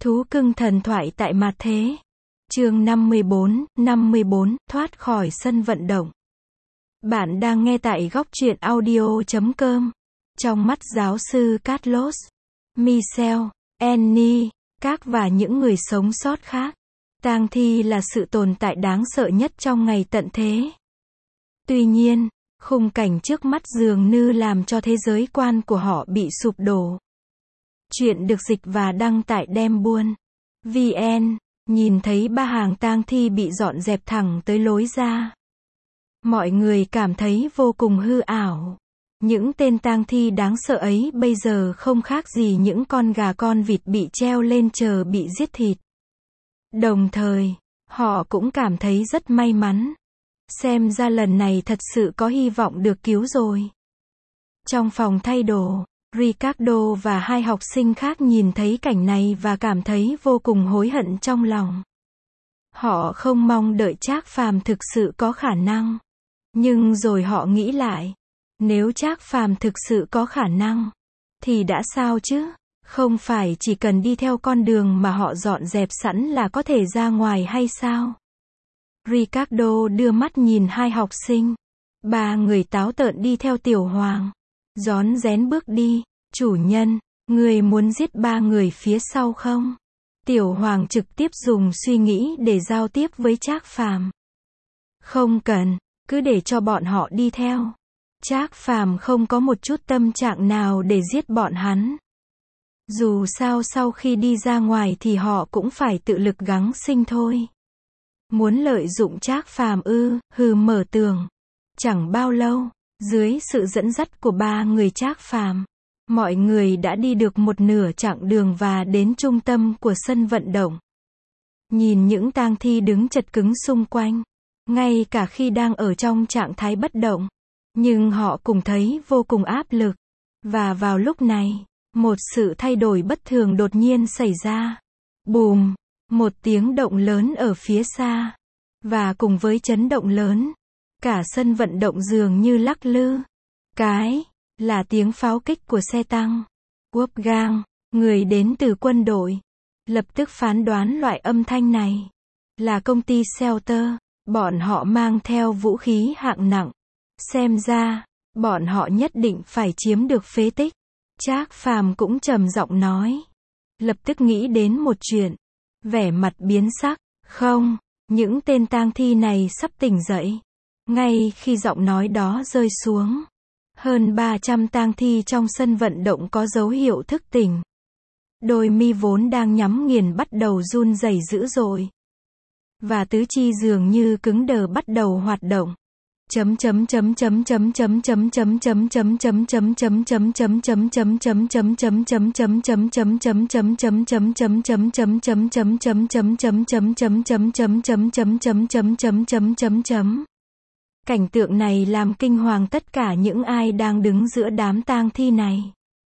Thú cưng thần thoại tại mặt thế. Chương 54, thoát khỏi sân vận động. Bạn đang nghe tại góc truyện audio.com. Trong mắt giáo sư Carlos, Michelle, Annie, các và những người sống sót khác, tang thi là sự tồn tại đáng sợ nhất trong ngày tận thế. Tuy nhiên, khung cảnh trước mắt dường như làm cho thế giới quan của họ bị sụp đổ. Chuyện được dịch và đăng tại Đem Buôn VN, nhìn thấy ba hàng tang thi bị dọn dẹp thẳng tới lối ra. Mọi người cảm thấy vô cùng hư ảo. Những tên tang thi đáng sợ ấy bây giờ không khác gì những con gà con vịt bị treo lên chờ bị giết thịt. Đồng thời, họ cũng cảm thấy rất may mắn. Xem ra lần này thật sự có hy vọng được cứu rồi. Trong phòng thay đồ, Ricardo và hai học sinh khác nhìn thấy cảnh này và cảm thấy vô cùng hối hận trong lòng. Họ không mong đợi Trác Phàm thực sự có khả năng. Nhưng rồi họ nghĩ lại, nếu Trác Phàm thực sự có khả năng, thì đã sao chứ? Không phải chỉ cần đi theo con đường mà họ dọn dẹp sẵn là có thể ra ngoài hay sao? Ricardo đưa mắt nhìn hai học sinh. Ba người táo tợn đi theo Tiểu Hoàng. Rón rén bước đi. Chủ nhân, người muốn giết ba người phía sau không? Tiểu Hoàng trực tiếp dùng suy nghĩ để giao tiếp với Trác Phàm. Không cần, cứ để cho bọn họ đi theo. Trác Phàm không có một chút tâm trạng nào để giết bọn hắn. Dù sao sau khi đi ra ngoài thì họ cũng phải tự lực gắng sinh thôi. Muốn lợi dụng Trác Phàm ư? Mở tường. Chẳng bao lâu, dưới sự dẫn dắt của ba người Trác Phàm, mọi người đã đi được một nửa chặng đường và đến trung tâm của sân vận động. Nhìn những tang thi đứng chật cứng xung quanh, ngay cả khi đang ở trong trạng thái bất động, nhưng họ cũng thấy vô cùng áp lực. Và vào lúc này, một sự thay đổi bất thường đột nhiên xảy ra. Bùm, một tiếng động lớn ở phía xa. Và cùng với chấn động lớn, cả sân vận động dường như lắc lư. Cái là tiếng pháo kích của xe tăng. Wolfgang, người đến từ quân đội, lập tức phán đoán loại âm thanh này là công ty Shelter. Bọn họ mang theo vũ khí hạng nặng. Xem ra, bọn họ nhất định phải chiếm được phế tích. Trác Phàm cũng trầm giọng nói. Lập tức nghĩ đến một chuyện. Vẻ mặt biến sắc. Không, những tên tang thi này sắp tỉnh dậy. Ngay khi giọng nói đó rơi xuống, hơn 300 tang thi trong sân vận động có dấu hiệu thức tỉnh. Đôi mi vốn đang nhắm nghiền bắt đầu run rẩy dữ dội. Và tứ chi dường như cứng đờ bắt đầu hoạt động. Cảnh tượng này làm kinh hoàng tất cả những ai đang đứng giữa đám tang thi này.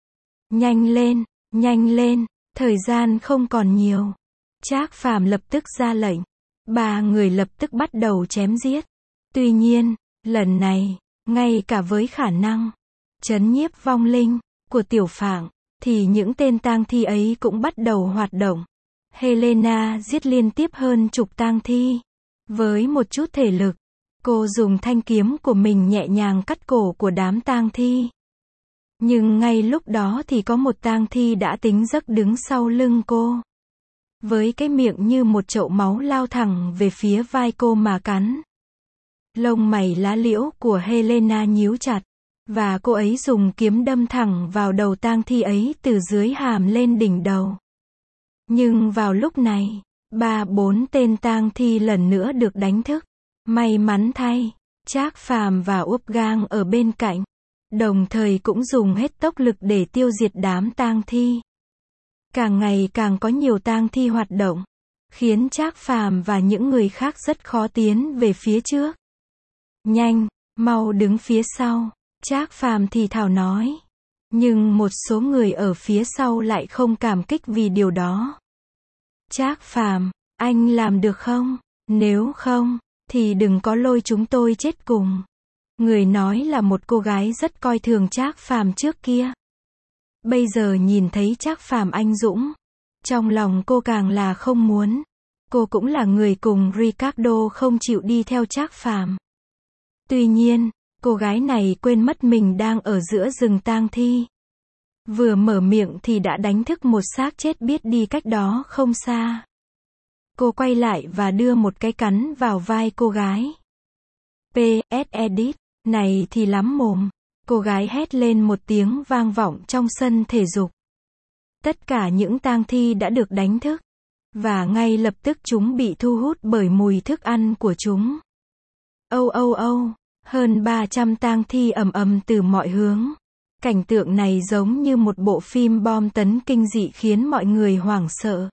Nhanh lên, thời gian không còn nhiều. Trác Phàm lập tức ra lệnh. Ba người lập tức bắt đầu chém giết. Tuy nhiên, lần này, ngay cả với khả năng trấn nhiếp vong linh của Tiểu Phạng, thì những tên tang thi ấy cũng bắt đầu hoạt động. Helena giết liên tiếp hơn chục tang thi. Với một chút thể lực, cô dùng thanh kiếm của mình nhẹ nhàng cắt cổ của đám tang thi. Nhưng ngay lúc đó thì có một tang thi đã tính giấc đứng sau lưng cô. Với cái miệng như một chậu máu lao thẳng về phía vai cô mà cắn. Lông mày lá liễu của Helena nhíu chặt. Và cô ấy dùng kiếm đâm thẳng vào đầu tang thi ấy từ dưới hàm lên đỉnh đầu. Nhưng vào lúc này, 3-4 tên tang thi lần nữa được đánh thức. May mắn thay, Trác Phàm và Wolfgang ở bên cạnh, đồng thời cũng dùng hết tốc lực để tiêu diệt đám tang thi. Càng ngày càng có nhiều tang thi hoạt động, khiến Trác Phàm và những người khác rất khó tiến về phía trước. Nhanh, mau đứng phía sau, Trác Phàm thì thào nói. Nhưng một số người ở phía sau lại không cảm kích vì điều đó. Trác Phàm, anh làm được không? Nếu không, thì đừng có lôi chúng tôi chết cùng. Người nói là một cô gái rất coi thường Trác Phàm trước kia. Bây giờ nhìn thấy Trác Phàm anh dũng, Trong lòng cô càng là không muốn. Cô cũng là người cùng Ricardo không chịu đi theo Trác Phàm. Tuy nhiên, cô gái này quên mất mình đang ở giữa rừng tang thi. Vừa mở miệng thì đã đánh thức một xác chết biết đi cách đó không xa. Cô quay lại và đưa một cái cắn vào vai cô gái. PS Edit, này thì lắm mồm. Cô gái hét lên một tiếng vang vọng trong sân thể dục. Tất cả những tang thi đã được đánh thức. Và ngay lập tức chúng bị thu hút bởi mùi thức ăn của chúng. Âu âu âu, hơn 300 tang thi ầm ầm từ mọi hướng. Cảnh tượng này giống như một bộ phim bom tấn kinh dị khiến mọi người hoảng sợ.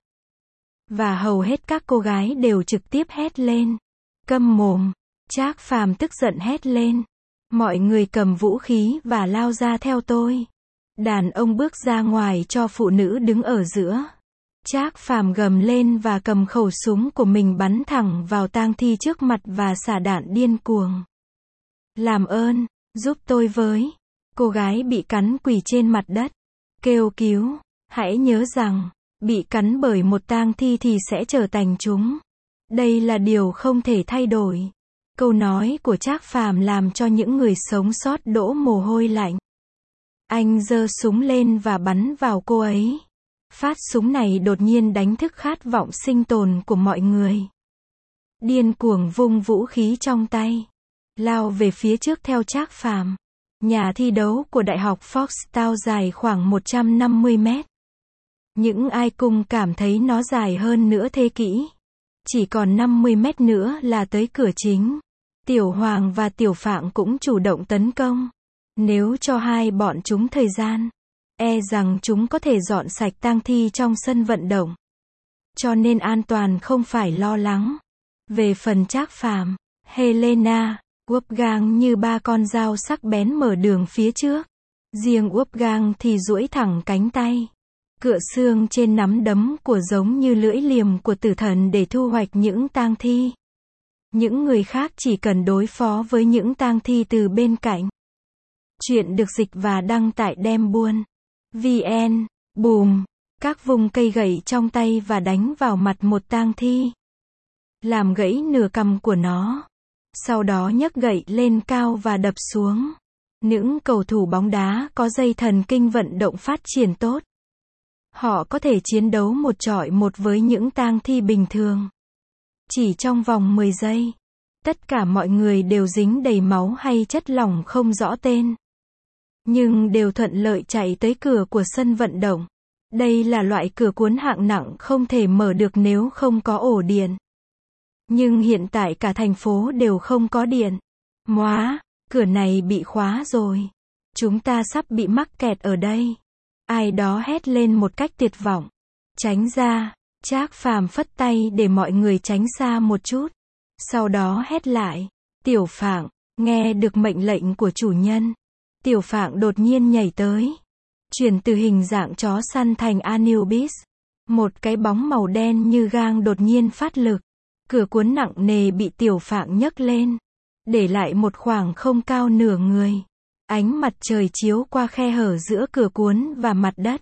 Và hầu hết các cô gái đều trực tiếp hét lên. Câm mồm, Trác Phàm tức giận hét lên. Mọi người cầm vũ khí và lao ra theo tôi. Đàn ông bước ra ngoài cho phụ nữ đứng ở giữa. Trác Phàm gầm lên và cầm khẩu súng của mình bắn thẳng vào tang thi trước mặt và xả đạn điên cuồng. Làm ơn, giúp tôi với. Cô gái bị cắn quỳ trên mặt đất. Kêu cứu. Hãy nhớ rằng, bị cắn bởi một tang thi thì sẽ trở thành chúng. Đây là điều không thể thay đổi. Câu nói của Trác Phàm làm cho những người sống sót đổ mồ hôi lạnh. Anh giơ súng lên và bắn vào cô ấy. Phát súng này đột nhiên đánh thức khát vọng sinh tồn của mọi người. Điên cuồng vung vũ khí trong tay. Lao về phía trước theo Trác Phàm. Nhà thi đấu của Đại học Foxtown dài khoảng 150 mét. Những ai cùng cảm thấy nó dài hơn nửa thế kỷ. Chỉ còn 50 mét nữa là tới cửa chính. Tiểu Hoàng và Tiểu Phạng cũng chủ động tấn công. Nếu cho hai bọn chúng thời gian, e rằng chúng có thể dọn sạch tang thi trong sân vận động. Cho nên an toàn không phải lo lắng. Về phần Trác Phàm, Helena, Wolfgang như ba con dao sắc bén mở đường phía trước. Riêng Wolfgang thì duỗi thẳng cánh tay. Cựa xương trên nắm đấm của giống như lưỡi liềm của tử thần để thu hoạch những tang thi. Những người khác chỉ cần đối phó với những tang thi từ bên cạnh. Chuyện được dịch và đăng tại Đem Buôn. VN. Bùm. Các vùng cây gậy trong tay và đánh vào mặt một tang thi. Làm gãy nửa cằm của nó. Sau đó nhấc gậy lên cao và đập xuống. Những cầu thủ bóng đá có dây thần kinh vận động phát triển tốt. Họ có thể chiến đấu một chọi một với những tang thi bình thường. Chỉ trong vòng 10 giây. Tất cả mọi người đều dính đầy máu hay chất lỏng không rõ tên. Nhưng đều thuận lợi chạy tới cửa của sân vận động. Đây là loại cửa cuốn hạng nặng không thể mở được nếu không có ổ điện. Nhưng hiện tại cả thành phố đều không có điện. Móa, cửa này bị khóa rồi. Chúng ta sắp bị mắc kẹt ở đây. Ai đó hét lên một cách tuyệt vọng. Tránh ra. Trác Phàm phất tay để mọi người tránh xa một chút. Sau đó hét lại. Tiểu Phạng, nghe được mệnh lệnh của chủ nhân. Tiểu Phạng đột nhiên nhảy tới. Chuyển từ hình dạng chó săn thành Anubis. Một cái bóng màu đen như gang đột nhiên phát lực. Cửa cuốn nặng nề bị Tiểu Phạng nhấc lên. Để lại một khoảng không cao nửa người. Ánh mặt trời chiếu qua khe hở giữa cửa cuốn và mặt đất.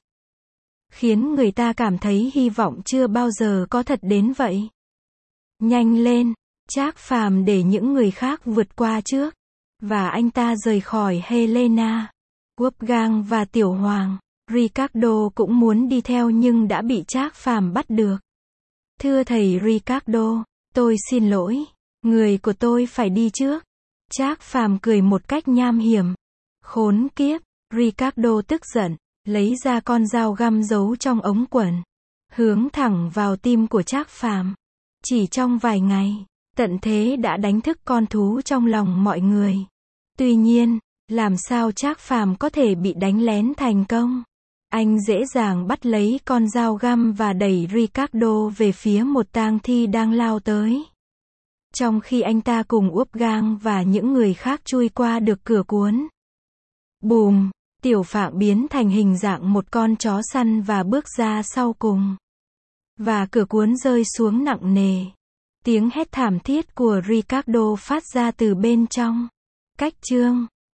Khiến người ta cảm thấy hy vọng chưa bao giờ có thật đến vậy. Nhanh lên, Trác Phàm để những người khác vượt qua trước. Và anh ta rời khỏi Helena, Wolfgang và Tiểu Hoàng. Ricardo cũng muốn đi theo nhưng đã bị Trác Phàm bắt được. Thưa thầy Ricardo, tôi xin lỗi. Người của tôi phải đi trước. Trác Phàm cười một cách nham hiểm. Khốn kiếp, Ricardo tức giận, lấy ra con dao găm giấu trong ống quần. Hướng thẳng vào tim của Trác Phàm. Chỉ trong vài ngày, tận thế đã đánh thức con thú trong lòng mọi người. Tuy nhiên, làm sao Trác Phàm có thể bị đánh lén thành công? Anh dễ dàng bắt lấy con dao găm và đẩy Ricardo về phía một tang thi đang lao tới. Trong khi anh ta cùng Wolfgang và những người khác chui qua được cửa cuốn. Bùm, Tiểu Phạng biến thành hình dạng một con chó săn và bước ra sau cùng. Và cửa cuốn rơi xuống nặng nề. Tiếng hét thảm thiết của Ricardo phát ra từ bên trong. Cách chương